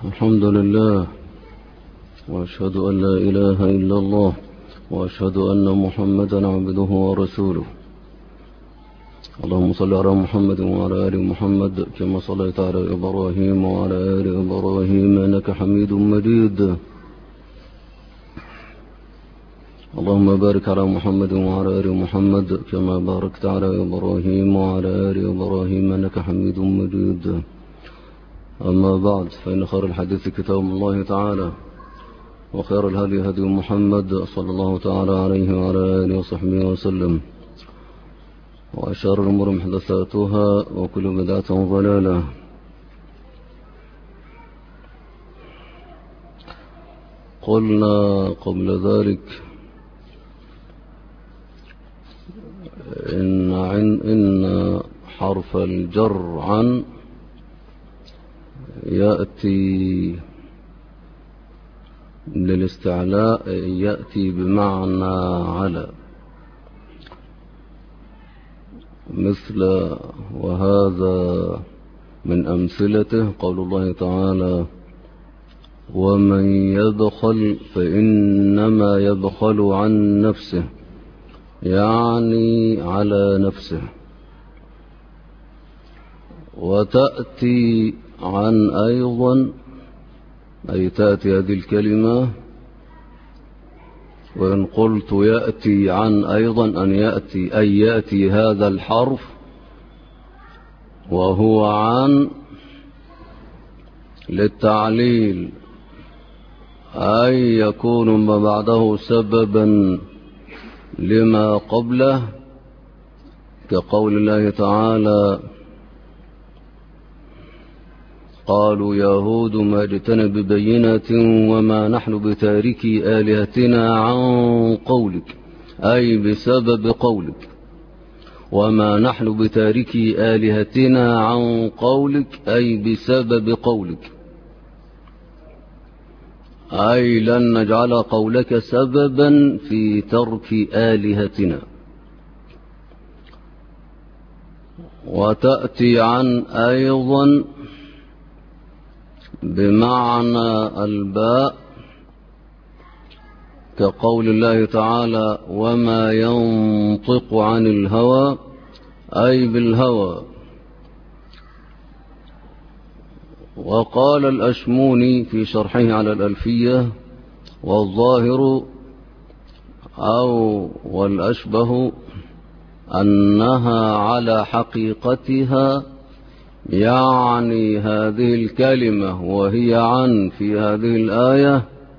الحمد لله، وأشهد أن لا إله إلا الله، وأشهد أن محمدا عبده ورسوله. اللهم صل على محمد وعلى آل محمد كما صليت على إبراهيم وعلى آل إبراهيم إنك حميد مجيد. اللهم بارك على محمد وعلى آل محمد كما باركت على إبراهيم وعلى آل إبراهيم إنك حميد مجيد. أما بعد، فإن خير الحديث كتاب الله تعالى، وخير الهدي هدي محمد صلى الله تعالى عليه وعلى آله وصحبه وسلم، وأشار الأمور محدثاتها، وكل بدعة ضلالة. قلنا قبل ذلك إن حرف الجر عن يأتي للاستعلاء، يأتي بمعنى على، مثل وهذا من أمثلته قول الله تعالى: ومن يبخل فإنما يبخل عن نفسه، يعني على نفسه. وتأتي عن أيضا، أي تأتي هذه الكلمة، وإن قلت يأتي عن أيضا أن يأتي هذا الحرف وهو عن للتعليل، أي يكون ما بعده سببا لما قبله، كقول الله تعالى: قالوا يهود ما جئتنا ببينة وما نحن بتاركي آلهتنا عن قولك، أي بسبب قولك. وما نحن بتاركي آلهتنا عن قولك، أي بسبب قولك، أي لن نجعل قولك سببا في ترك آلهتنا. وتأتي عن أيضا بمعنى الباء، كقول الله تعالى: وما ينطق عن الهوى، أي بالهوى. وقال الأشموني في شرحه على الألفية: والظاهر أو والأشبه أنها على حقيقتها، يعني هذه الكلمة وهي عن في هذه الآية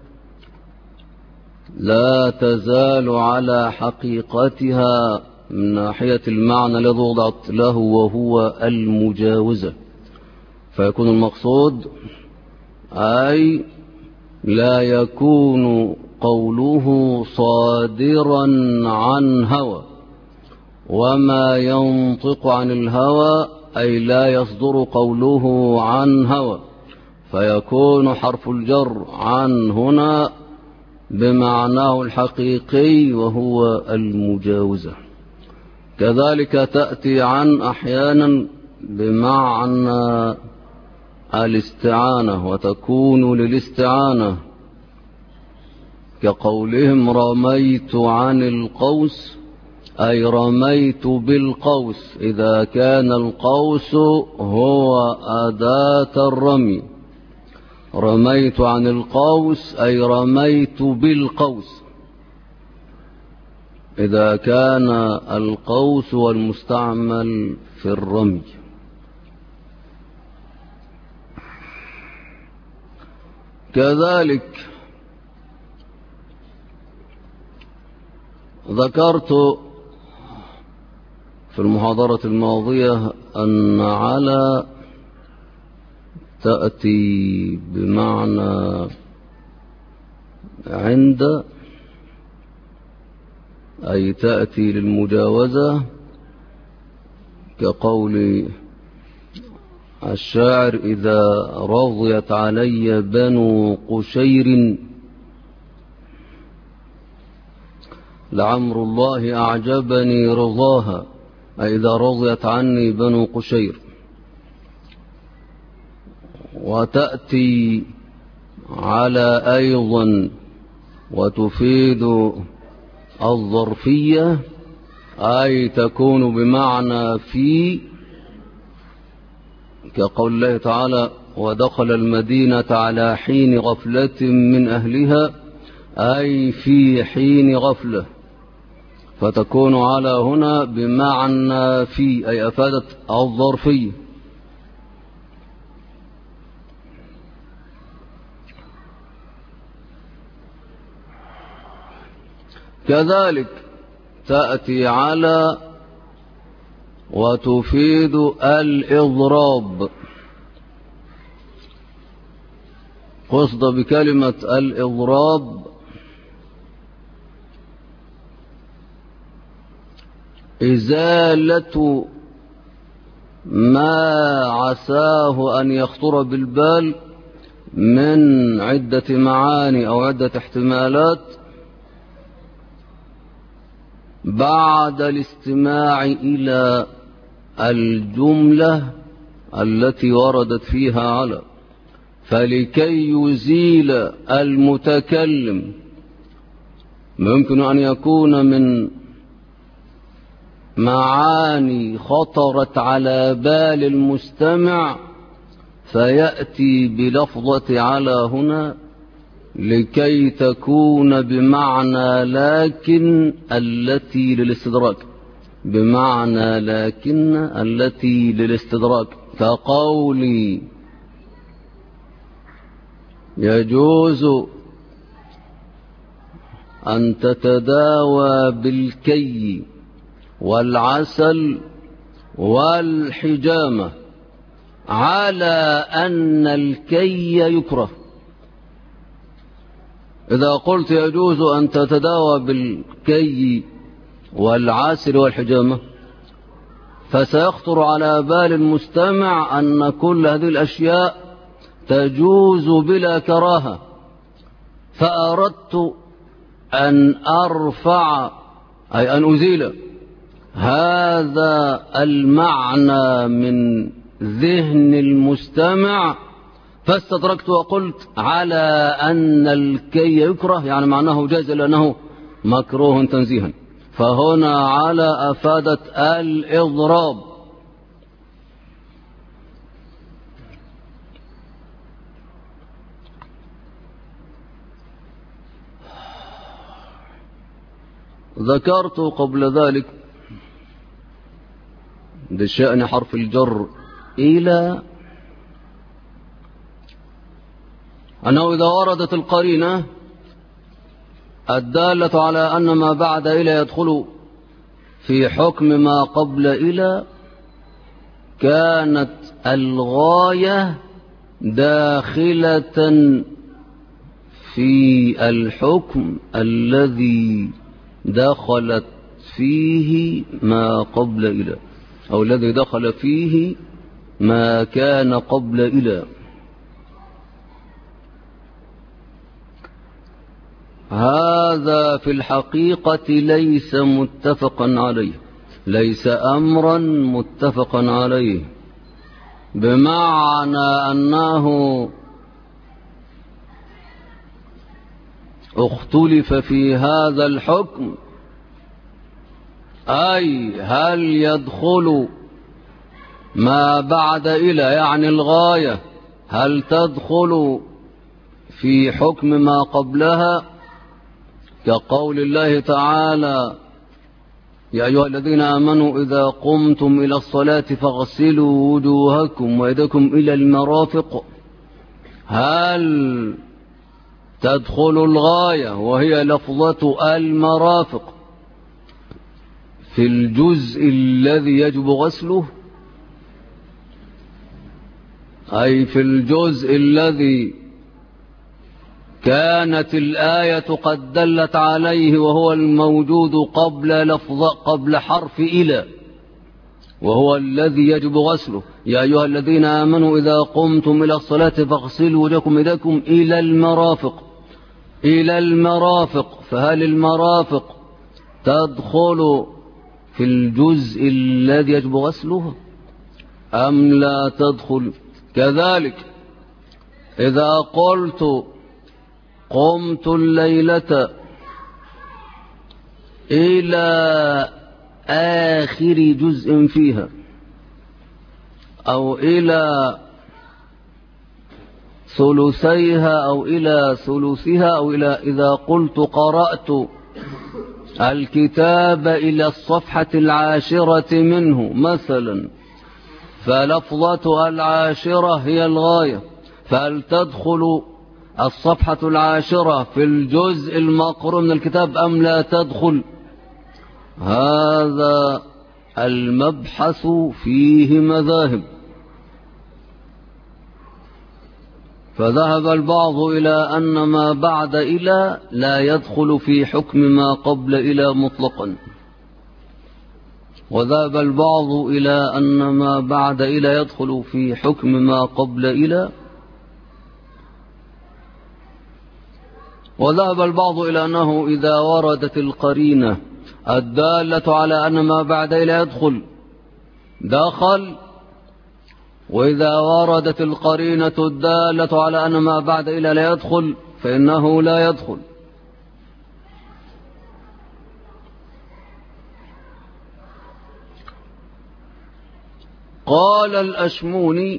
لا تزال على حقيقتها من ناحية المعنى الذي وضعت له، وهو المجاوزة. فيكون المقصود أي لا يكون قوله صادرا عن هوى. وما ينطق عن الهوى، أي لا يصدر قوله عن هوى، فيكون حرف الجر عن هنا بمعناه الحقيقي وهو المجاوزة. كذلك تأتي عن أحيانا بمعنى الاستعانة، وتكون للاستعانة، كقولهم رميت عن القوس، أي رميت بالقوس، إذا كان القوس هو أداة الرمي. رميت عن القوس، أي رميت بالقوس، إذا كان القوس والمستعمل في الرمي. كذلك ذكرت في المحاضرة الماضية أن على تأتي بمعنى عند، أي تأتي للمجاوزة، كقول الشاعر: إذا رضيت علي بنو قشير لعمر الله أعجبني رضاها، أي إذا رضيت عني بنو قشير. وتأتي على أيضا وتفيد الظرفية، أي تكون بمعنى في، كقول الله تعالى ودخل المدينة على حين غفلة من أهلها، أي في حين غفلة، فتكون على هنا بمعنى في، أي أفادت الظرفية. كذلك تأتي على وتفيد الإضراب. قصد بكلمة الإضراب إزالة ما عساه أن يخطر بالبال من عدة معاني أو عدة احتمالات بعد الاستماع إلى الجملة التي وردت فيها على، فلكي يزيل المتكلم ممكن أن يكون من معاني خطرت على بال المستمع فيأتي بلفظة على هنا لكي تكون بمعنى لكن التي للاستدراك، بمعنى لكن التي للاستدراك، كقولي يجوز أن تتداوى بالكي والعسل والحجامة على أن الكي يكره. إذا قلت يجوز أن تتداوى بالكي والعسل والحجامة فسيخطر على بال المستمع أن كل هذه الأشياء تجوز بلا كراهة، فأردت أن أرفع أي أن أزيل هذا المعنى من ذهن المستمع، فاستدركت وقلت على أن الكي يكره، يعني معناه جائز لأنه مكروه تنزيها، فهنا على أفادت الإضراب. ذكرت قبل ذلك بشأن حرف الجر إلى أنه إذا وردت القرينة الدالة على أن ما بعد إلى يدخل في حكم ما قبل إلى، كانت الغاية داخلة في الحكم الذي دخلت فيه ما قبل إلى، أو الذي دخل فيه ما كان قبل إلى. هذا في الحقيقة ليس متفقا عليه، ليس أمرا متفقا عليه، بمعنى أنه اختلف في هذا الحكم، أي هل يدخل ما بعد إلى يعني الغاية هل تدخل في حكم ما قبلها، كقول الله تعالى يا أيها الذين آمنوا إذا قمتم إلى الصلاة فاغسلوا وجوهكم ويدكم إلى المرافق، هل تدخل الغاية وهي لفظة المرافق في الجزء الذي يجب غسله، أي في الجزء الذي كانت الآية قد دلت عليه وهو الموجود قبل حرف إلى، وهو الذي يجب غسله. يا أيها الذين آمنوا إذا قمتم إلى الصلاة فاغسلوا وجوهكم وأيديكم إلى المرافق، إلى المرافق، فهل المرافق تدخل في الجزء الذي يجب غسله أم لا تدخل؟ كذلك إذا قلت قمت الليلة إلى آخر جزء فيها أو إلى ثلثيها أو إلى ثلثها أو إلى إذا قلت قرأت الكتاب إلى الصفحة 10 منه مثلا، فلفظة 10 هي الغاية، فهل تدخل الصفحة 10 في الجزء المقروء من الكتاب أم لا تدخل؟ هذا المبحث فيه مذاهب. فذهب البعض إلى أن ما بعد إلى لا يدخل في حكم ما قبل إلى مطلقا، وذهب البعض إلى أن ما بعد إلى يدخل في حكم ما قبل إلى، وذهب البعض إلى أنه إذا وردت القرينة الدالة على أن ما بعد إلى يدخل دخل، وإذا وردت القرينة الدالة على أن ما بعد إلى لا يدخل فإنه لا يدخل. قال الأشموني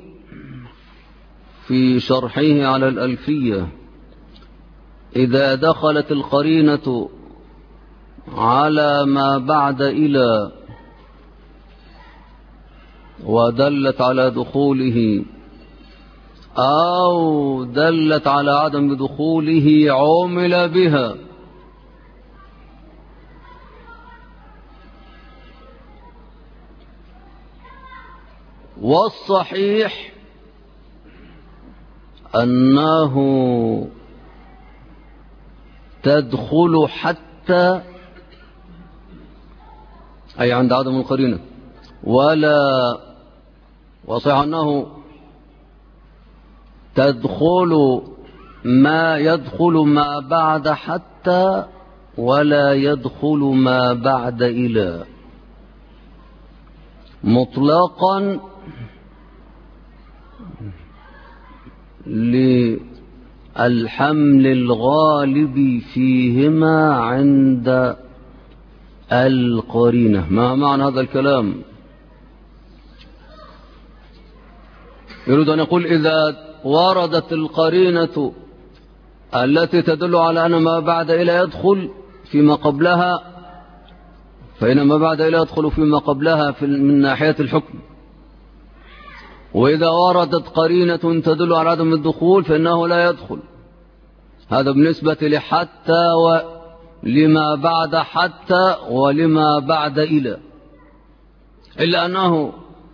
في شرحه على الألفية: إذا دخلت القرينة على ما بعد إلى ودلت على دخوله أو دلت على عدم دخوله عمل بها، والصحيح أنه تدخل حتى أي عند عدم القرينة، وصحيح أنه يدخل ما بعد حتى ولا يدخل ما بعد إلى مطلقا للحمل الغالب فيهما عند القرينة. ما معنى هذا الكلام؟ يريد أن يقول إذا وردت القرينة التي تدل على أن ما بعد إلى يدخل فيما قبلها، فإن ما بعد إلى يدخل فيما قبلها من ناحية الحكم، وإذا وردت قرينة تدل على عدم الدخول فإنه لا يدخل. هذا بالنسبة لحتى ولما بعد حتى ولما بعد إلى، إلا أنه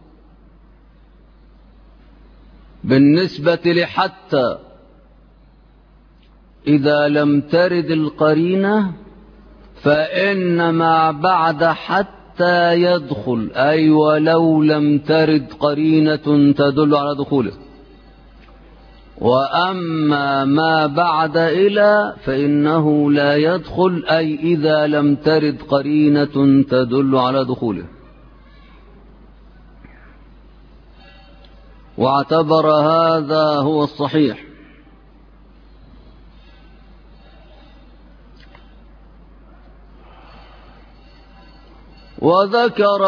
بالنسبة لحتى إذا لم ترد القرينة فإن ما بعد حتى يدخل، أي ولو لم ترد قرينة تدل على دخوله. وأما ما بعد إلى فإنه لا يدخل، أي إذا لم ترد قرينة تدل على دخوله. واعتبر هذا هو الصحيح. وذكر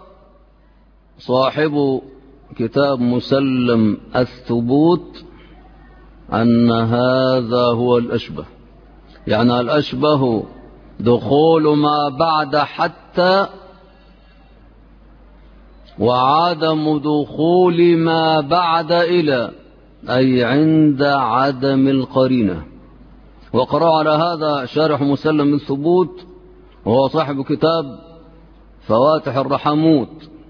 صاحب كتاب مسلم الثبوت أن هذا هو الأشبه، يعني الأشبه دخول ما بعد حتى وعدم دخول ما بعد إلى، أي عند عدم القرينة. وقرأ على هذا شارح مسلم الثبوت وهو صاحب كتاب فواتح الرحموت.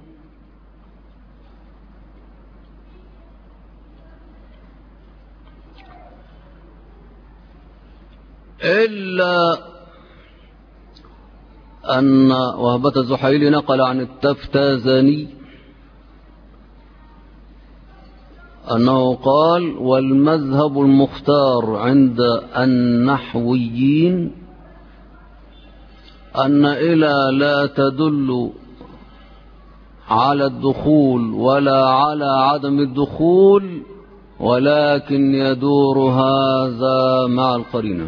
إلا أن وهبة الزحيلي نقل عن التفتازاني أنه قال: والمذهب المختار عند النحويين أن إلى لا تدل على الدخول ولا على عدم الدخول ولكن يدور هذا مع القرينة.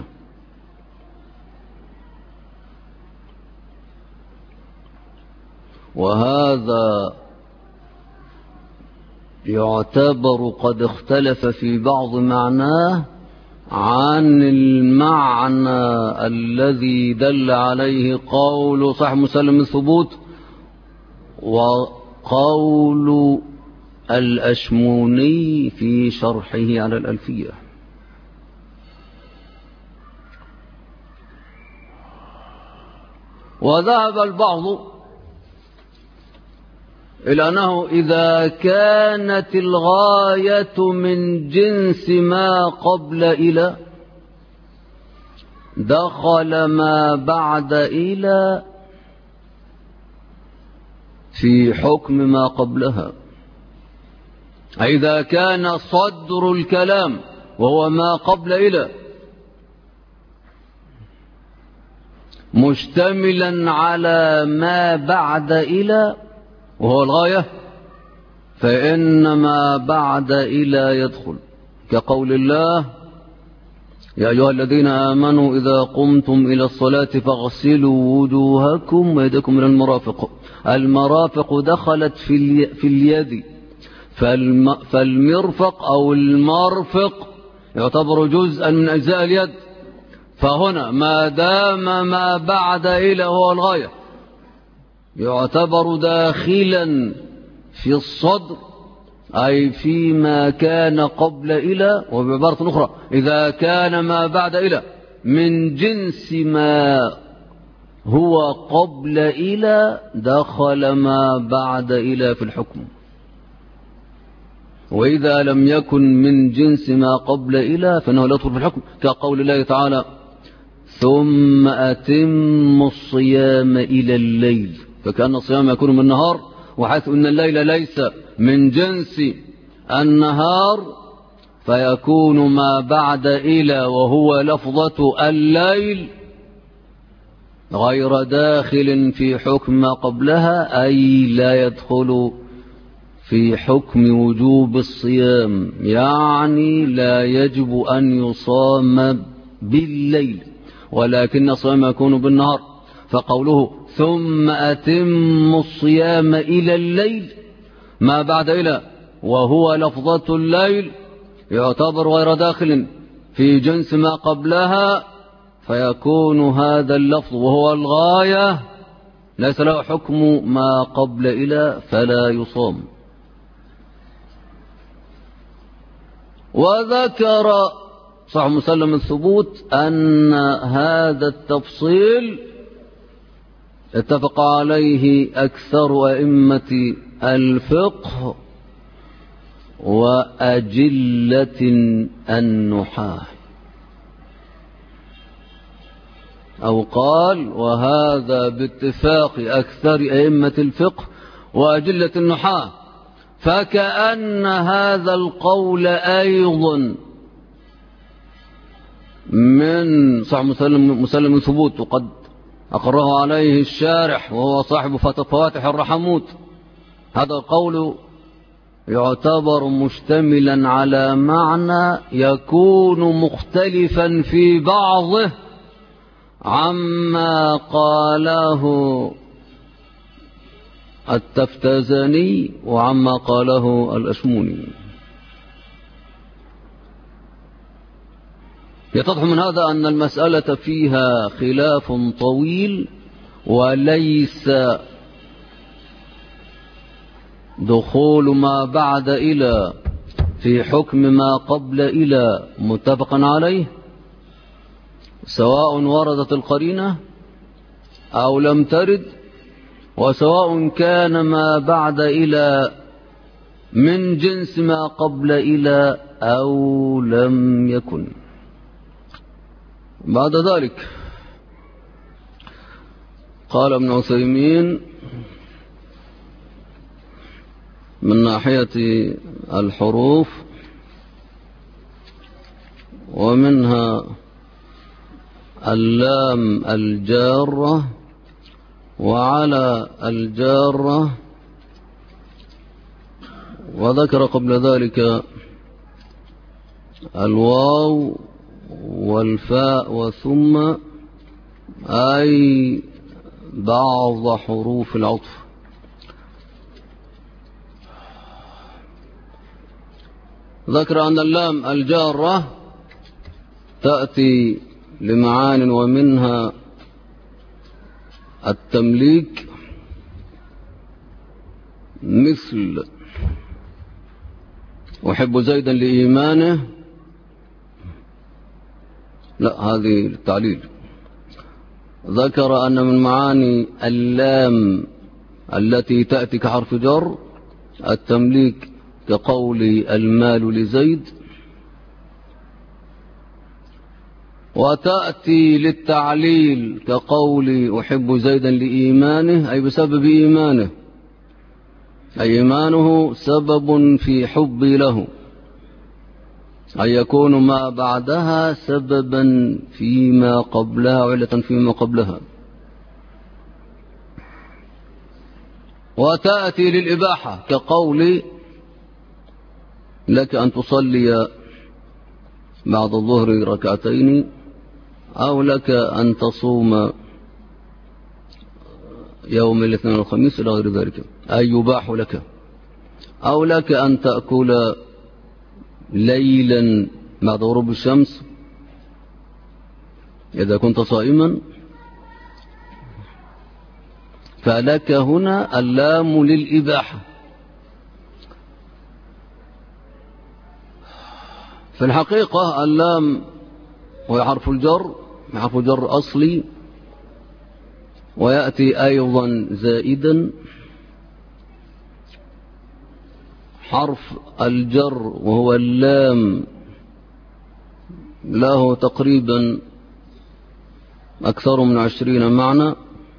وهذا يعتبر قد اختلف في بعض معناه عن المعنى الذي دل عليه قول صاحب مسلم الثبوت وقول الأشموني في شرحه على الألفية. وذهب البعض إلى أنه إذا كانت الغاية من جنس ما قبل إلى دخل ما بعد إلى في حكم ما قبلها. إذا كان صدر الكلام وهو ما قبل إلى مشتملا على ما بعد إلى وهو الغاية، فإن ما بعد إلى يدخل، كقول الله: يا أيها الذين آمنوا إذا قمتم إلى الصلاة فاغسلوا وجوهكم ويدكم إلى المرافق. المرافق دخلت في اليد، فالمرفق أو المرفق يعتبر جزءا من أجزاء اليد. فهنا ما دام ما بعد إلى هو الغاية يعتبر داخلا في الصدر، أي فيما كان قبل إلى. وبعبارة أخرى إذا كان ما بعد إلى من جنس ما هو قبل إلى دخل ما بعد إلى في الحكم. وإذا لم يكن من جنس ما قبل إلى فإنه لا يدخل في الحكم، كقول الله تعالى: ثم أتموا الصيام إلى الليل. فكأن الصيام يكون من النهار، وحيث أن الليل ليس من جنس النهار فيكون ما بعد إلى وهو لفظة الليل غير داخل في حكم ما قبلها، أي لا يدخل في حكم وجوب الصيام، يعني لا يجب أن يصام بالليل، ولكن الصيام يكون بالنهار. فقوله ثم أتموا الصيام إلى الليل ما بعد إلى وهو لفظة الليل يعتبر غير داخل في جنس ما قبلها، فيكون هذا اللفظ وهو الغاية ليس له حكم ما قبل إلى فلا يصام. وذكر صاحب مسلم الثبوت أن هذا التفصيل اتفق عليه أكثر أئمة الفقه وأجلة النحاة، أو قال وهذا باتفاق أكثر أئمة الفقه وأجلة النحاة. فكأن هذا القول أيضا من صاحب مسلم الثبوت، وقد أقره عليه الشارح وهو صاحب فواتح الرحموت. هذا القول يعتبر مشتملا على معنى يكون مختلفا في بعضه عما قاله التفتزاني وعما قاله الأشموني. يتضح من هذا أن المسألة فيها خلاف طويل، وليس دخول ما بعد إلى في حكم ما قبل إلى متفقا عليه، سواء وردت القرينة أو لم ترد، وسواء كان ما بعد إلى من جنس ما قبل إلى أو لم يكن. بعد ذلك قال ابن عثيمين من ناحية الحروف ومنها اللام الجارة وعلى الجارة، وذكر قبل ذلك الواو والفاء وثم أي بعض حروف العطف. ذكر أن اللام الجارة تأتي لمعان ومنها التمليك، مثل أحب زيدا لإيمانه، لا هذه التعليل. ذكر أن من معاني اللام التي تأتي كحرف جر التمليك، كقول المال لزيد. وتأتي للتعليل كقول أحب زيدا لإيمانه، أي بسبب إيمانه، أي إيمانه سبب في حبي له، أن يكون ما بعدها سببا فيما قبلها وعلة فيما قبلها. وتأتي للإباحة كقول لك أن تصلي بعد الظهر ركعتين، أو لك أن تصوم يوم الاثنين والخميس إلى غير ذلك، أي يباح لك. أو لك أن تأكل ليلا بعد غروب الشمس إذا كنت صائما. فلك هنا اللام للإباحة. في الحقيقة اللام هو حرف الجر، حرف جر أصلي، ويأتي أيضا زائدا. حرف الجر وهو اللام له تقريبا أكثر من 20 معنى،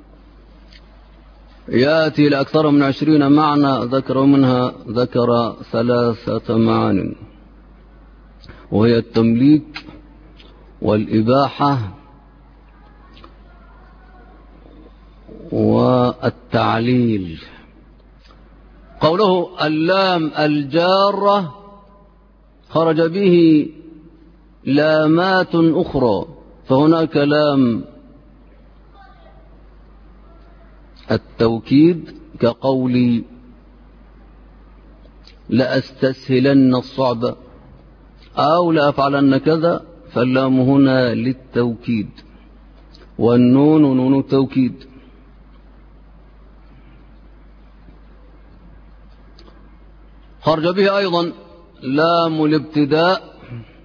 يأتي لأكثر من 20 معنى، ذكر 3 معان، وهي التمليك والإباحة والتعليل. قوله اللام الجارة خرج به لامات أخرى، فهناك لام التوكيد كقولي لأستسهلن الصعب أو لأفعلن كذا، فاللام هنا للتوكيد، والنون نون التوكيد. خرج به أيضا لام الابتداء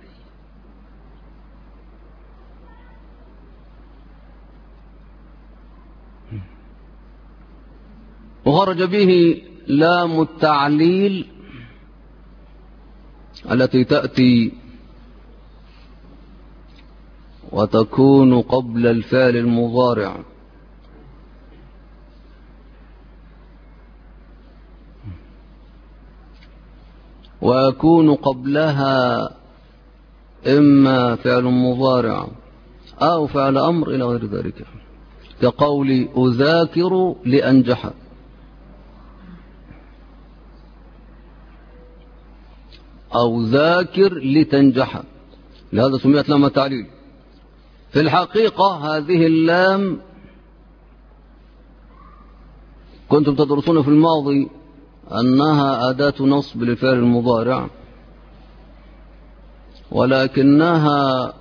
وخرج به لام التعليل التي تأتي وتكون قبل الفعل المضارع، ويكون قبلها إما فعل مضارع أو فعل أمر إلى غير ذلك، كقول أذاكر لأنجح، أو ذاكر لتنجح، لهذا سميت لام التعليل. في الحقيقة هذه اللام كنتم تدرسون في الماضي أنها أداة نصب للفعل المضارع، ولكنها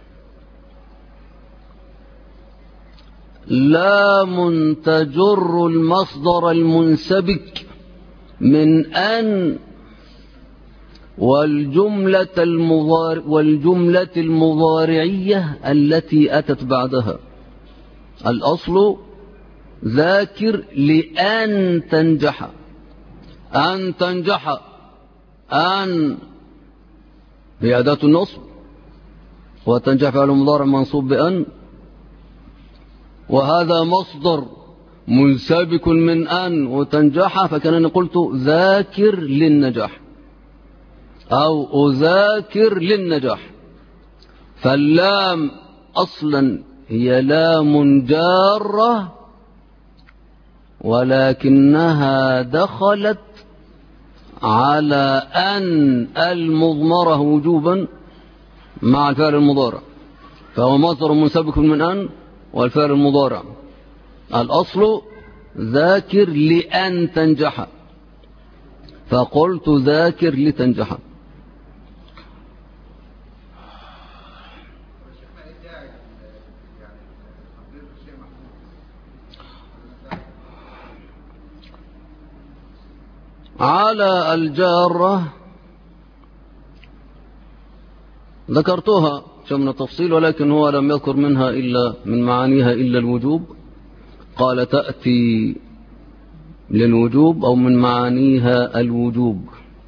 لام تجر المصدر المنسبك من أن والجملة المضارعية التي أتت بعدها. الأصل ذاكر لأن تنجح، أن تنجح، أن هي أداة النصب، وتنجح فعل مضارع منصوب بأن، وهذا مصدر منسبك من أن وتنجح، فكأنني قلت ذاكر للنجاح أو أذاكر للنجاح. فاللام أصلا هي لام جارة، ولكنها دخلت على أن المضمرة وجوبا مع الفعل المضارع، فهو مصدر منسبك من أن والفعل المضارع. الأصل ذاكر لأن تنجح، فقلت ذاكر لتنجح. على الجارة ذكرتها من التفصيل، ولكن هو لم يذكر منها إلا من معانيها إلا الوجوب. قال تأتي للوجوب أو من معانيها الوجوب،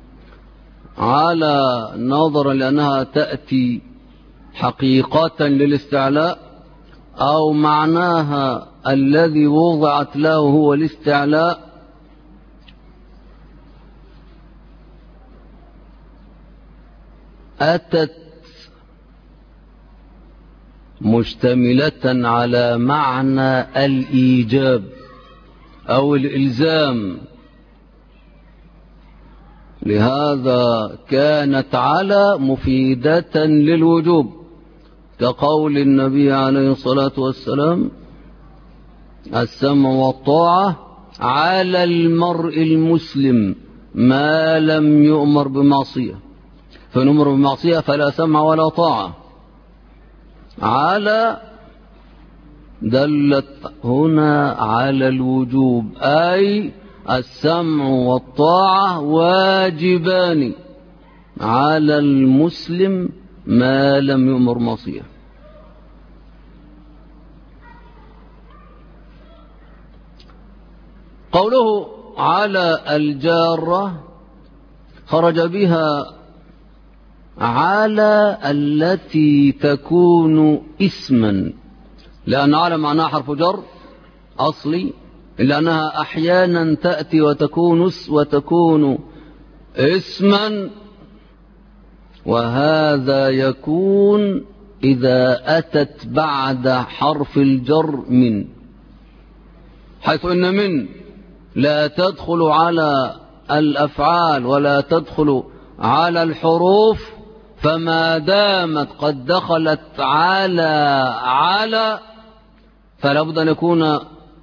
على نظرا لأنها تأتي حقيقة للاستعلاء، أو معناها الذي وضعت له هو الاستعلاء، أتت مشتملة على معنى الإيجاب أو الإلزام، لهذا كانت على مفيدة للوجوب، كقول النبي عليه الصلاة والسلام: السمع والطاعة على المرء المسلم ما لم يؤمر بمعصية، فنؤمر بمعصية فلا سمع ولا طاعة. على دلت هنا على الوجوب، أي السمع والطاعة واجبان على المسلم ما لم يؤمر معصية. قوله على الجارة خرج بها على التي تكون اسما، لأن على معناها حرف جر أصلي، لأنها أحيانا تأتي وتكون اسما، وهذا يكون إذا أتت بعد حرف الجر من، حيث إن من لا تدخل على الأفعال ولا تدخل على الحروف، فما دامت قد دخلت على فلا بد أن يكون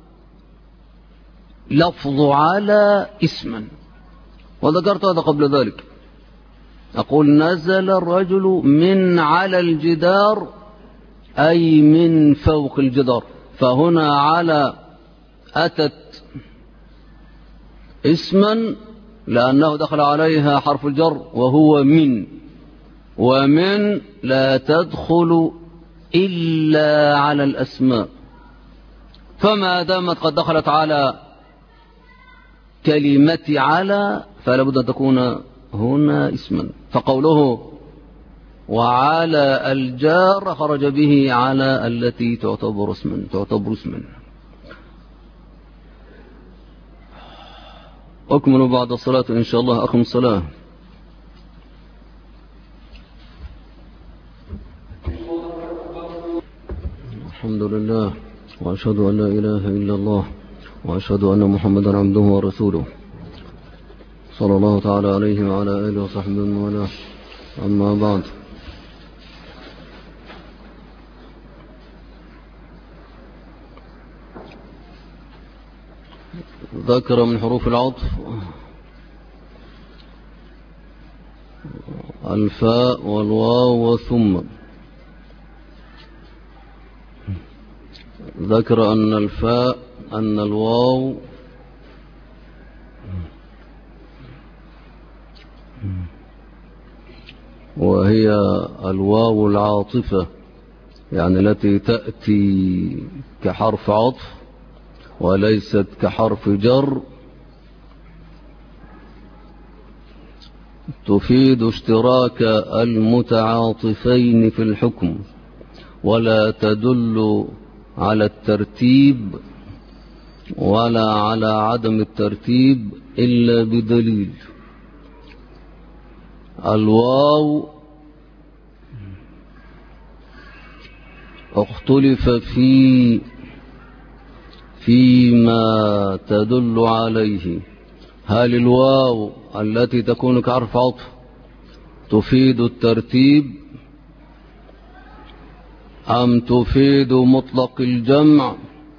لفظ على اسما. وذكرت هذا قبل ذلك، أقول نزل الرجل من على الجدار، أي من فوق الجدار، فهنا على أتت اسما لأنه دخل عليها حرف الجر وهو من، ومن لا تدخل إلا على الأسماء، فما دامت قد دخلت على كلمة على فلا بد أن تكون هنا اسما. فقوله وعلى الجار خرج به على التي تعتبر اسما. أكمل بعد الصلاة إن شاء الله. أقم الصلاة. الحمد لله، وأشهد أن لا إله إلا الله، وأشهد أن محمدا عبده ورسوله، صلى الله تعالى عليه وعلى آله وصحبه وله. أما بعد، ذكر من حروف العطف الفاء والواو والثم. ذكر أن الواو وهي الواو العاطفة، يعني التي تأتي كحرف عطف وليست كحرف جر، تفيد اشتراك المتعاطفين في الحكم، ولا تدل على الترتيب ولا على عدم الترتيب إلا بدليل. الواو اختلف فيما تدل عليه، هل الواو التي تكون كحرف عطف تفيد الترتيب أم تفيد مطلق الجمع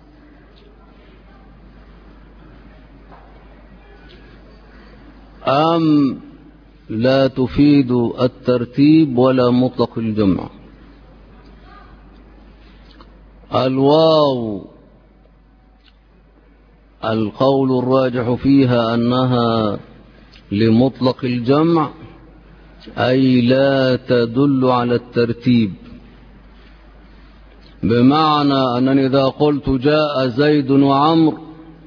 أم لا تفيد الترتيب ولا مطلق الجمع. الواو القول الراجح فيها أنها لمطلق الجمع، أي لا تدل على الترتيب، بمعنى أنني إذا قلت جاء زيد وعمر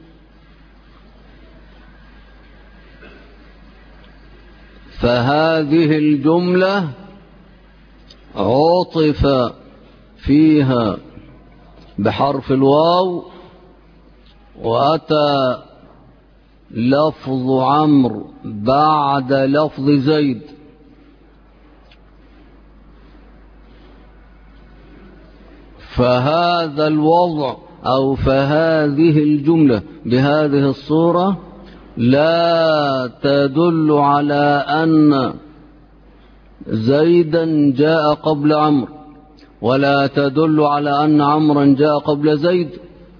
فهذه الجملة عطف فيها بحرف الواو، وأتى لفظ عمرو بعد لفظ زيد، فهذا الوضع أو فهذه الجملة بهذه الصورة لا تدل على أن زيدا جاء قبل عمرو، ولا تدل على أن عمرا جاء قبل زيد،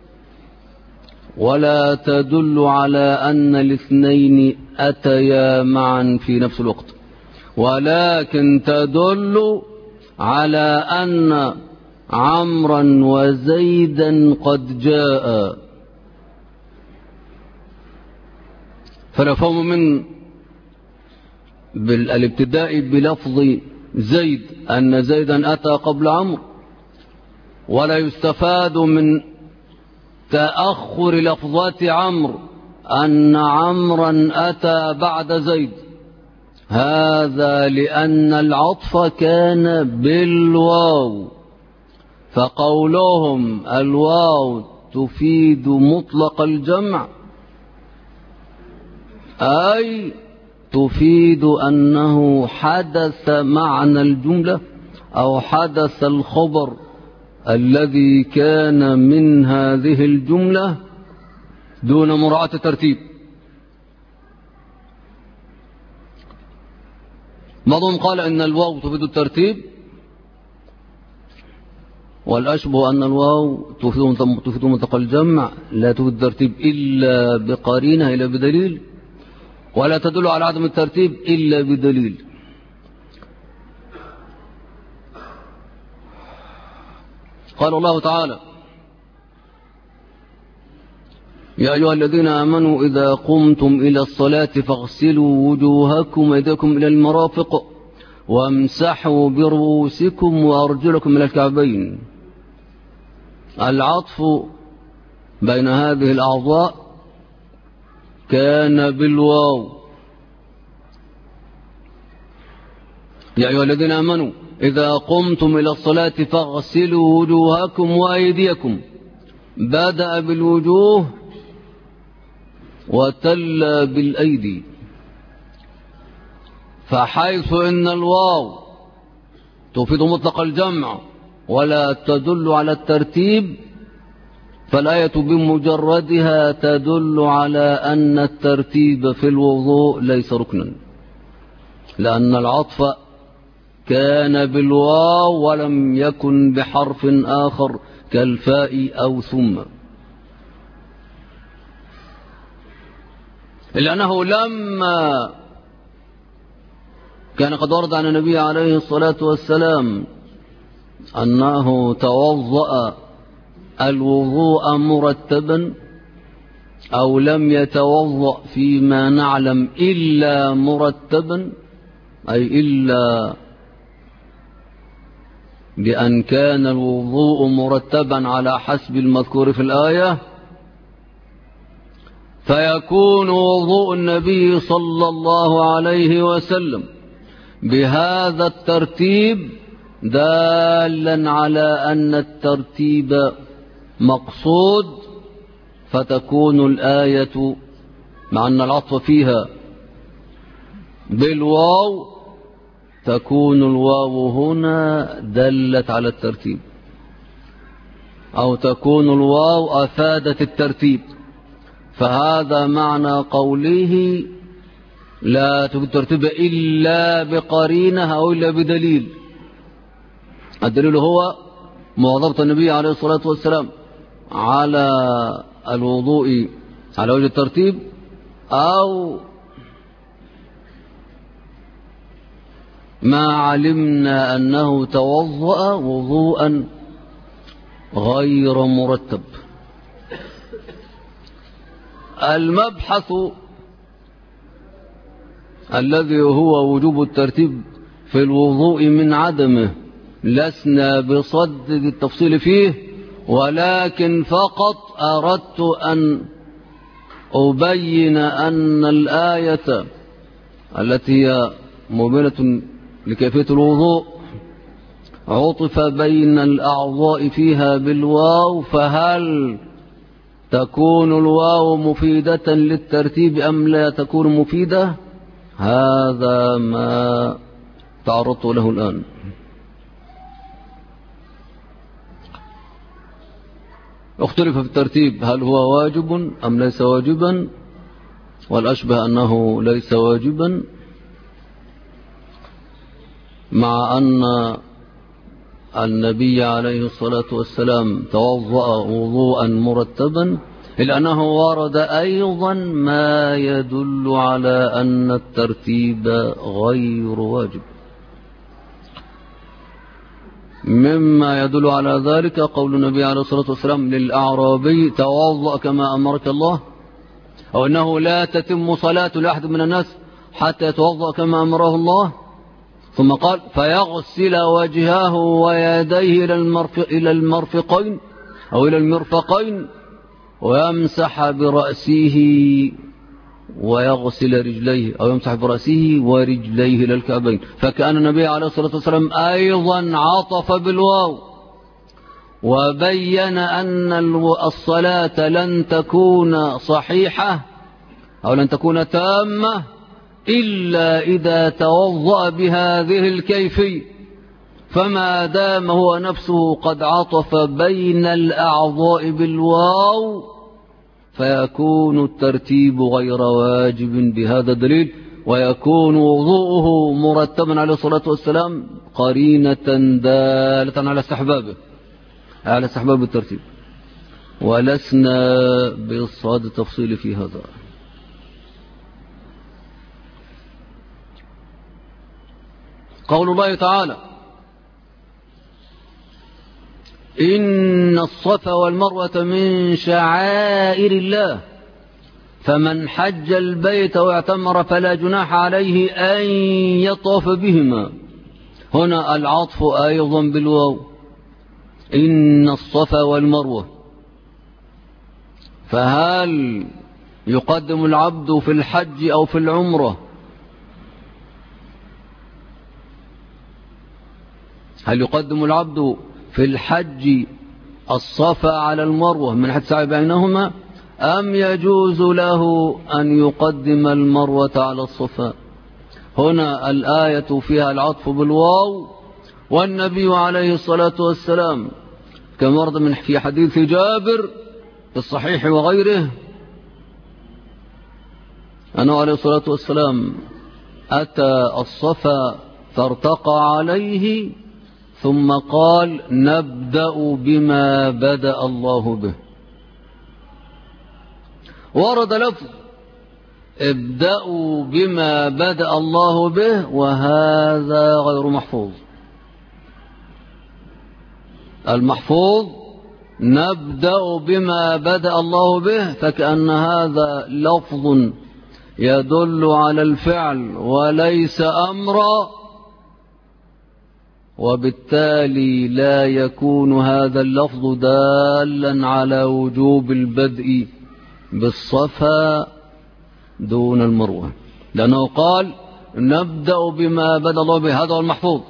ولا تدل على أن الاثنين أتيا معا في نفس الوقت، ولكن تدل على أن عمرا وزيدا قد جاء. فنفهم من بالابتداء بلفظ زيد أن زيدا أتى قبل عمرو، ولا يستفاد من تأخر لفظات عمرو أن عمرا أتى بعد زيد، هذا لأن العطف كان بالواو، فقولهم الواو تفيد مطلق الجمع أي تفيد أنه حدث معنى الجملة أو حدث الخبر الذي كان من هذه الجملة دون مراعاة الترتيب. بعضهم قال إن الواو تفيد الترتيب، والأشبه أن الواو تفيد مطلق الجمع لا تفيد الترتيب إلا بقرينة إلا بدليل، ولا تدل على عدم الترتيب إلا بدليل. قال الله تعالى: يا أيها الذين آمنوا إذا قمتم إلى الصلاة فاغسلوا وجوهكم وأيديكم إلى المرافق وامسحوا برؤوسكم وأرجلكم إلى الكعبين. العطف بين هذه الأعضاء كان بالواو. يا أيها الذين آمنوا إذا قمتم إلى الصلاة فاغسلوا وجوهكم وأيديكم، بدأ بالوجوه وتلى بالأيدي، فحيث إن الواو تفيد مطلق الجمع ولا تدل على الترتيب، فالآية بمجردها تدل على أن الترتيب في الوضوء ليس ركنا، لأن العطف كان بالواو ولم يكن بحرف آخر كالفاء أو ثم، إلا أنه لما كان قد ورد عن النبي عليه الصلاة والسلام أنه توضأ الوضوء مرتبا أو لم يتوضأ فيما نعلم إلا مرتبا، أي إلا بأن كان الوضوء مرتبا على حسب المذكور في الآية، فيكون وضوء النبي صلى الله عليه وسلم بهذا الترتيب دالا على أن الترتيب مقصود، فتكون الآية مع أن العطف فيها بالواو تكون الواو هنا دلت على الترتيب، أو تكون الواو أفادت الترتيب. فهذا معنى قوله لا ترتب إلا بقرينة أو إلا بدليل. الدليل هو مواظبة النبي عليه الصلاة والسلام على الوضوء على وجه الترتيب، أو ما علمنا أنه توضأ وضوءا غير مرتب. المبحث الذي هو وجوب الترتيب في الوضوء من عدمه لسنا بصدد التفصيل فيه، ولكن فقط أردت أن أبين أن الآية التي هي مبينة لكيفية الوضوء عطف بين الأعضاء فيها بالواو، فهل تكون الواو مفيدة للترتيب أم لا تكون مفيدة؟ هذا ما تعرضت له الآن. اختلف في الترتيب هل هو واجب أم ليس واجبا، والأشبه أنه ليس واجبا، مع أن النبي عليه الصلاة والسلام توضأ وضوءا مرتبا، إلا أنه ورد أيضا ما يدل على أن الترتيب غير واجب. مما يدل على ذلك قول النبي عليه الصلاة والسلام للأعرابي توضأ كما أمرك الله، أو أنه لا تتم صلاة لأحد من الناس حتى يتوضأ كما أمره الله، ثم قال فيغسل وجهه ويديه إلى المرفقين أو إلى المرفقين ويمسح برأسه ويغسل رجليه، أو يمسح برأسه ورجليه إلى الكعبين. فكأن النبي عليه الصلاة والسلام أيضا عطف بالواو وبين أن الصلاة لن تكون صحيحة أو لن تكون تامة إلا إذا توضأ بهذه الكيفية، فما دام هو نفسه قد عطف بين الأعضاء بالواو فيكون الترتيب غير واجب بهذا الدليل، ويكون وضوءه مرتبا عليه الصلاة والسلام قرينة دالة على استحبابه، على استحباب الترتيب، ولسنا بصدد التفصيل في هذا. قول الله تعالى إن الصفا والمروة من شعائر الله فمن حج البيت واعتمر فلا جناح عليه أن يطوف بهما. هنا العطف أيضا بالواو، إن الصفا والمروة. فهل يقدم العبد في الحج أو في العمرة؟ هل يقدم العبد في الحج الصفا على المروة من حيث السعي بينهما، أم يجوز له أن يقدم المروة على الصفا؟ هنا الآية فيها العطف بالواو، والنبي عليه الصلاة والسلام كما ورد من في حديث جابر في الصحيح وغيره أنه عليه الصلاة والسلام أتى الصفا فارتقى عليه ثم قال نبدأ بما بدأ الله به. ورد لفظ ابدأوا بما بدأ الله به، وهذا غير محفوظ. المحفوظ نبدأ بما بدأ الله به، فكأن هذا لفظ يدل على الفعل وليس أمرا، وبالتالي لا يكون هذا اللفظ دالا على وجوب البدء بالصفا دون المروة، لأنه قال نبدأ بما بدأ الله به، هذا هو المحفوظ،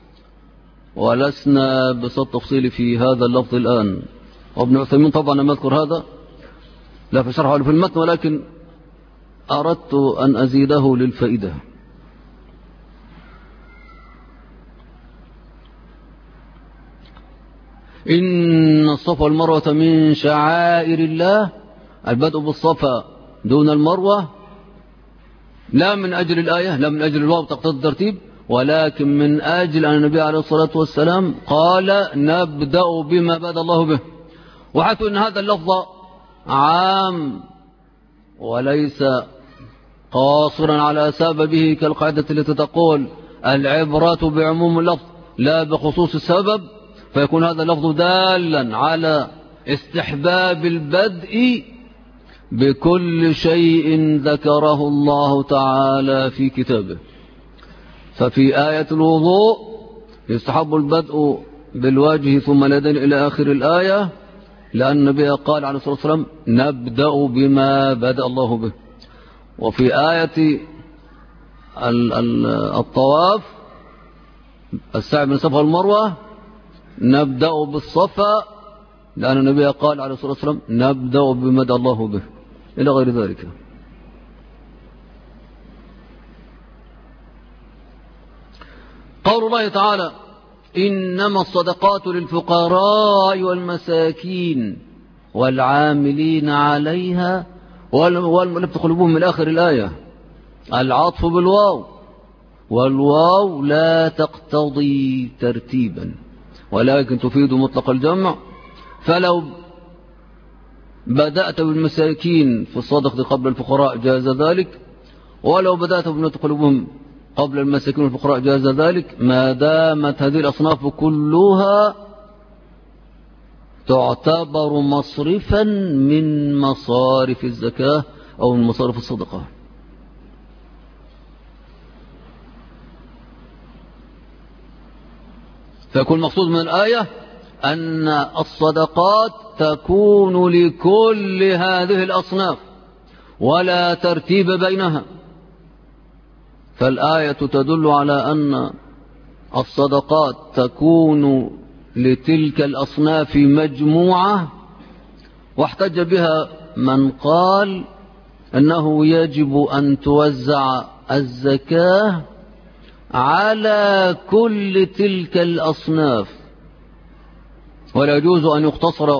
ولسنا بصدد تفصيل في هذا اللفظ الآن. وابن عثيمين طبعا لم يذكر هذا لا في شرحه ولا في المتن، ولكن أردت أن أزيده للفائدة. إن الصفا والمروة من شعائر الله، البدء بالصفا دون المروة لا من أجل الآية، لا من أجل الواو تقتضي الترتيب، ولكن من أجل أن النبي عليه الصلاة والسلام قال نبدأ بما بدأ الله به، وحيث أن هذا اللفظ عام وليس قاصرا على سببه كالقاعدة التي تقول العبرة بعموم اللفظ لا بخصوص السبب، فيكون هذا اللفظ دالا على استحباب البدء بكل شيء ذكره الله تعالى في كتابه. ففي آية الوضوء يستحب البدء بالوجه ثم اليدين إلى آخر الآية، لأن النبي قال عليه الصلاة والسلام نبدأ بما بدأ الله به. وفي آية الطواف السعي بين الصفا والمروة نبدأ بالصفا، لأن النبي قال عليه الصلاة والسلام نبدأ بما بدأ الله به، إلى غير ذلك. قول الله تعالى إنما الصدقات للفقراء والمساكين والعاملين عليها والمؤلفة قلوبهم من آخر الآية، العطف بالواو، والواو لا تقتضي ترتيبا ولكن تفيد مطلق الجمع، فلو بدأت بالمساكين في الصدقة قبل الفقراء جاز ذلك، ولو بدأت بمؤلفة قلوبهم قبل المساكين والفقراء جاز ذلك، ما دامت هذه الأصناف كلها تعتبر مصرفا من مصارف الزكاة أو من مصارف الصدقة. فيكون المقصود من الآية أن الصدقات تكون لكل هذه الأصناف ولا ترتيب بينها، فالآية تدل على أن الصدقات تكون لتلك الأصناف مجموعة، واحتج بها من قال أنه يجب أن توزع الزكاة على كل تلك الأصناف، ولا يجوز أن يقتصر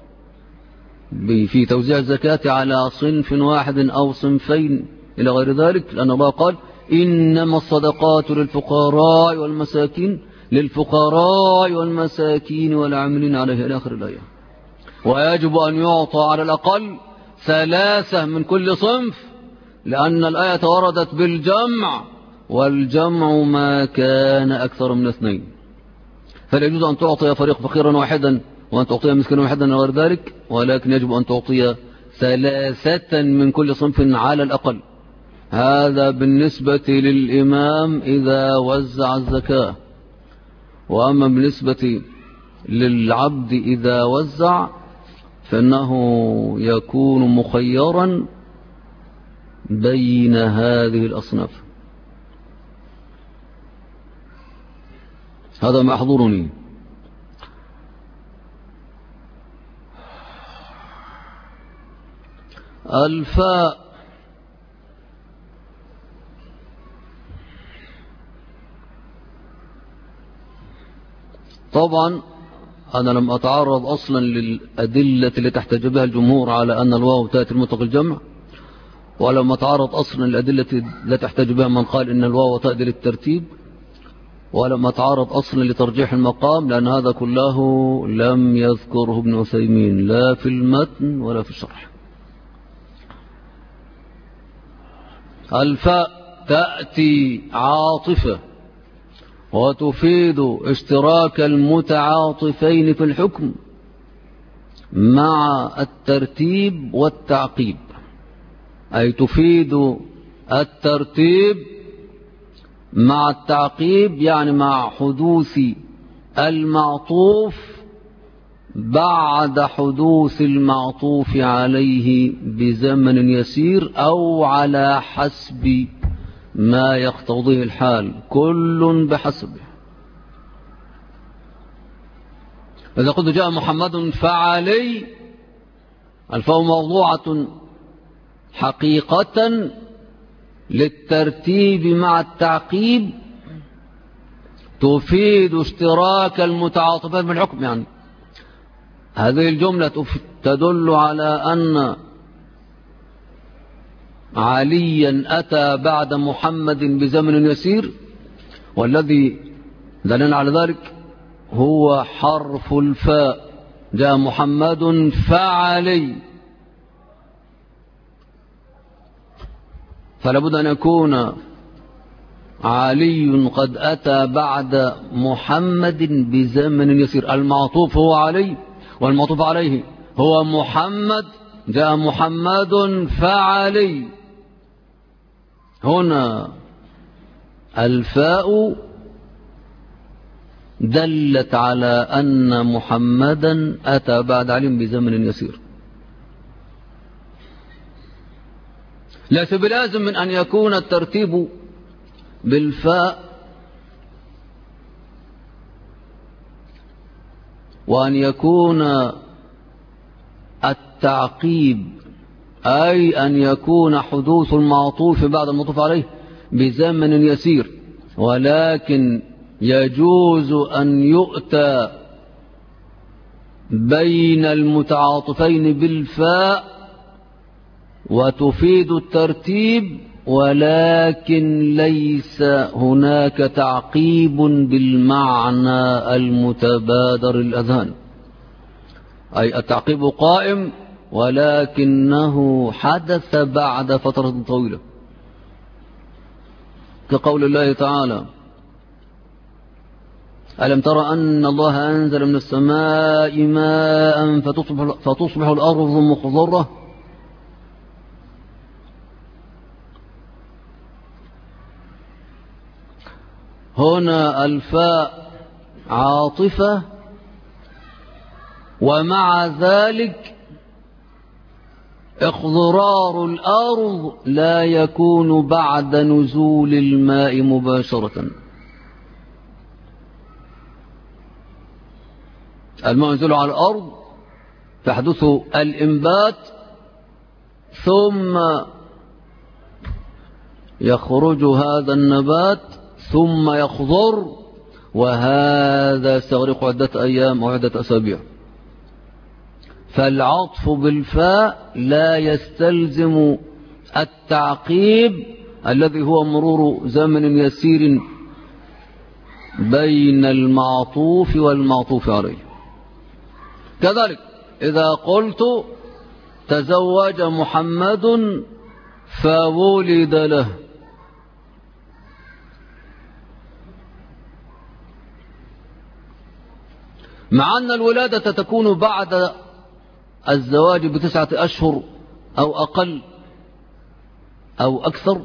في توزيع الزكاة على صنف واحد أو صنفين إلى غير ذلك، لأن الله قال إنما الصدقات للفقراء والمساكين والعاملين عليها إلى آخر الآية. ويجب أن يعطى على الأقل 3 من كل صنف، لأن الآية وردت بالجمع، والجمع ما كان أكثر من 2، فلا يجوز أن تعطي فريق فقيرا واحدا وأن تعطي مسكينا واحدا غير ذلك، ولكن يجب أن تعطي 3 من كل صنف على الأقل. هذا بالنسبة للإمام إذا وزع الزكاة، وأما بالنسبة للعبد إذا وزع فإنه يكون مخيرا بين هذه الأصناف. هذا ما يحضرني. الفاء طبعا أنا لم أتعرض أصلا للأدلة التي تحتج بها الجمهور على أن الواو تأتي المطلق الجمع، ولم أتعرض أصلا للأدلة التي تحتج بها من قال إن الواو تأتي للترتيب، ولم أتعرض أصلا لترجيح المقام، لأن هذا كله لم يذكره ابن عثيمين لا في المتن ولا في الشرح. الفاء تأتي عاطفة وتفيد اشتراك المتعاطفين في الحكم مع الترتيب والتعقيب، أي تفيد الترتيب مع التعقيب، يعني مع حدوث المعطوف بعد حدوث المعطوف عليه بزمن يسير أو على حسب ما يقتضيه الحال، كل بحسبه. إذا قلت جاء محمد فعلي، الفاء موضوعة حقيقة للترتيب مع التعقيب، تفيد اشتراك المتعاطفين بالحكم. يعني هذه الجملة تدل على أن عليا أتى بعد محمد بزمن يسير، والذي دلنا على ذلك هو حرف الفاء. جاء محمد فعلي، فلا بد أن يكون علي قد أتى بعد محمد بزمن يسير. المعطوف هو علي والمعطوف عليه هو محمد. جاء محمد فعلي. هنا الفاء دلت على أن محمدا أتى بعد علي بزمن يسير. ليس بلازم من أن يكون الترتيب بالفاء وأن يكون التعقيب، أي أن يكون حدوث المعطوف بعد المعطوف عليه بزمن يسير، ولكن يجوز أن يؤتى بين المتعاطفين بالفاء وتفيد الترتيب، ولكن ليس هناك تعقيب بالمعنى المتبادر الأذهان، أي التعقيب قائم ولكنه حدث بعد فترة طويلة، كقول الله تعالى: ألم تر أن الله أنزل من السماء ماء فتصبح الأرض مخضرة. هنا الفاء عاطفة، ومع ذلك اخضرار الأرض لا يكون بعد نزول الماء مباشرة. الماء ينزل على الأرض تحدث الإنبات، ثم يخرج هذا النبات ثم يخضر، وهذا سيغرق عدة أيام أو عدة أسابيع. فالعطف بالفاء لا يستلزم التعقيب الذي هو مرور زمن يسير بين المعطوف والمعطوف عليه. كذلك إذا قلت تزوج محمد فولد له، مع أن الولادة تكون بعد الزواج ب9 أشهر أو أقل أو أكثر،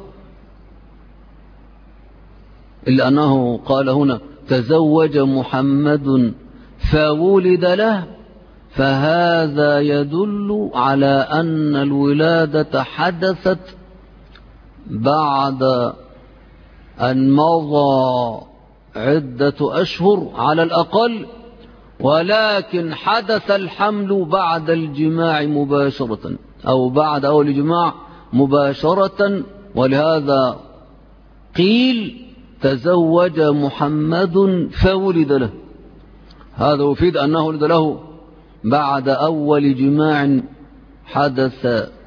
إلا أنه قال هنا تزوج محمد فولد له، فهذا يدل على أن الولادة حدثت بعد أن مضى عدة أشهر على الأقل، ولكن حدث الحمل بعد الجماع مباشرة أو بعد أول جماع مباشرة، ولهذا قيل تزوج محمد فولد له. هذا يفيد أنه ولد له بعد أول جماع حدث،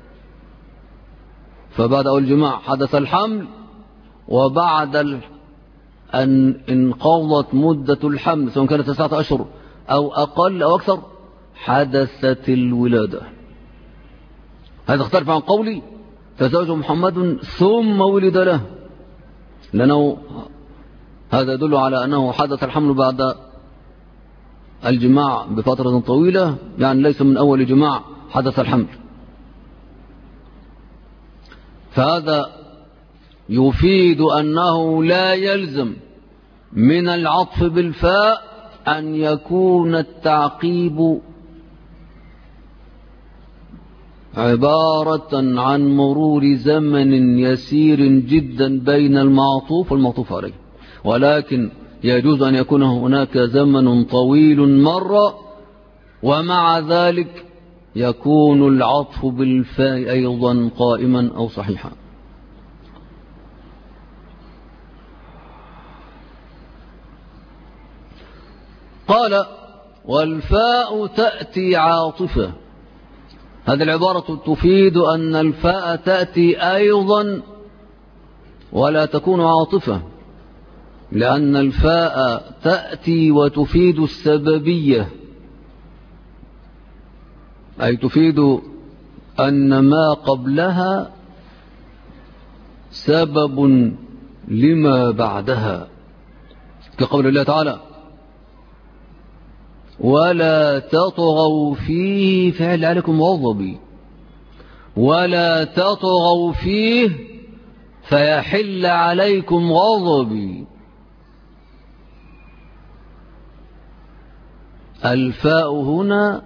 فبعد أول جماع حدث الحمل، وبعد أن انقضت مدة الحمل سواء كانت 9 أشهر أو أقل أو أكثر حدثت الولادة. هذا اختلف عن قولي تزوج محمد ثم ولد له، لأنه هذا يدل على أنه حدث الحمل بعد الجماع بفترة طويلة، يعني ليس من أول جماع حدث الحمل. فهذا يفيد أنه لا يلزم من العطف بالفاء أن يكون التعقيب عبارة عن مرور زمن يسير جدا بين المعطوف والمعطوف عليه، ولكن يجوز أن يكون هناك زمن طويل مرة، ومع ذلك يكون العطف بالفاء أيضا قائما أو صحيحا. قال: والفاء تأتي عاطفة. هذه العبارة تفيد أن الفاء تأتي أيضا ولا تكون عاطفة، لأن الفاء تأتي وتفيد السببية، أي تفيد أن ما قبلها سبب لما بعدها، كقول الله تعالى ولا تطغوا فيه فعل عليكم غضبي، ولا تطغوا فيه فيحل عليكم غضبي. الفاء هنا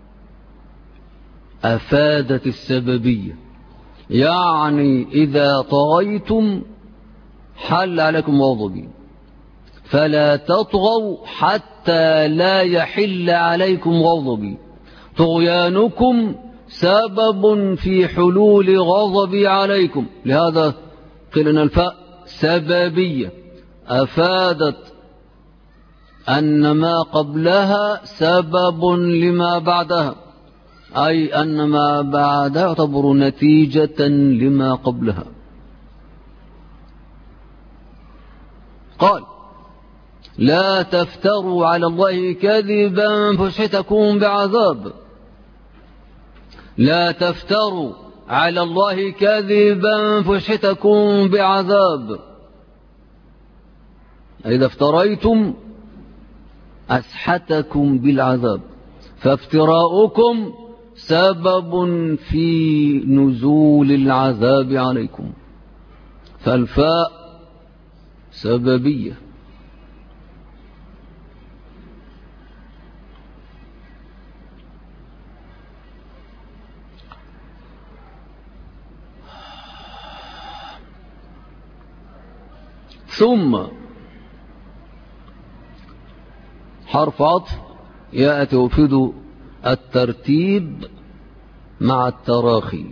أفادت السببية، يعني إذا طغيتم حل عليكم غضبي، فلا تطغوا حتى لا يحل عليكم غضبي. طغيانكم سبب في حلول غضبي عليكم، لهذا قيل أن الفاء سببية أفادت أن ما قبلها سبب لما بعدها، أي أن ما بعدها يعتبر نتيجة لما قبلها. قال لا تفتروا على الله كذبا فسحتكم بعذاب. لا تفتروا على الله كذبا فسحتكم بعذاب، إذا افتريتم أسحتكم بالعذاب، فافتراؤكم سبب في نزول العذاب عليكم، فالفاء سببية. ثم حرف عطف يأتي يفيد الترتيب مع التراخي.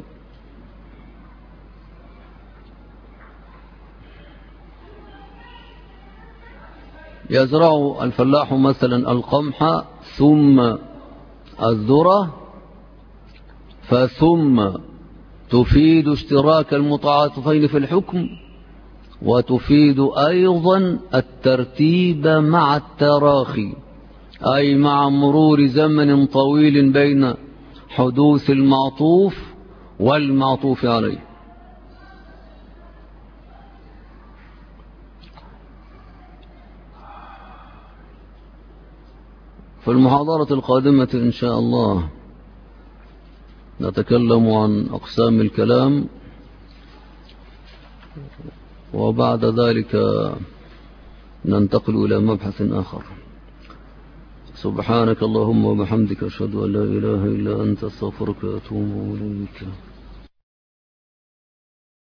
يزرع الفلاح مثلا القمح ثم الذرة، فثم تفيد اشتراك المتعاطفين في الحكم، وتفيد أيضا الترتيب مع التراخي، أي مع مرور زمن طويل بين حدوث المعطوف والمعطوف عليه. في المحاضرة القادمة إن شاء الله نتكلم عن أقسام الكلام، وبعد ذلك ننتقل إلى مبحث آخر. سبحانك اللهم وبحمدك أشهد أن لا إله إلا أنت، استغفرك وأتوب إليك.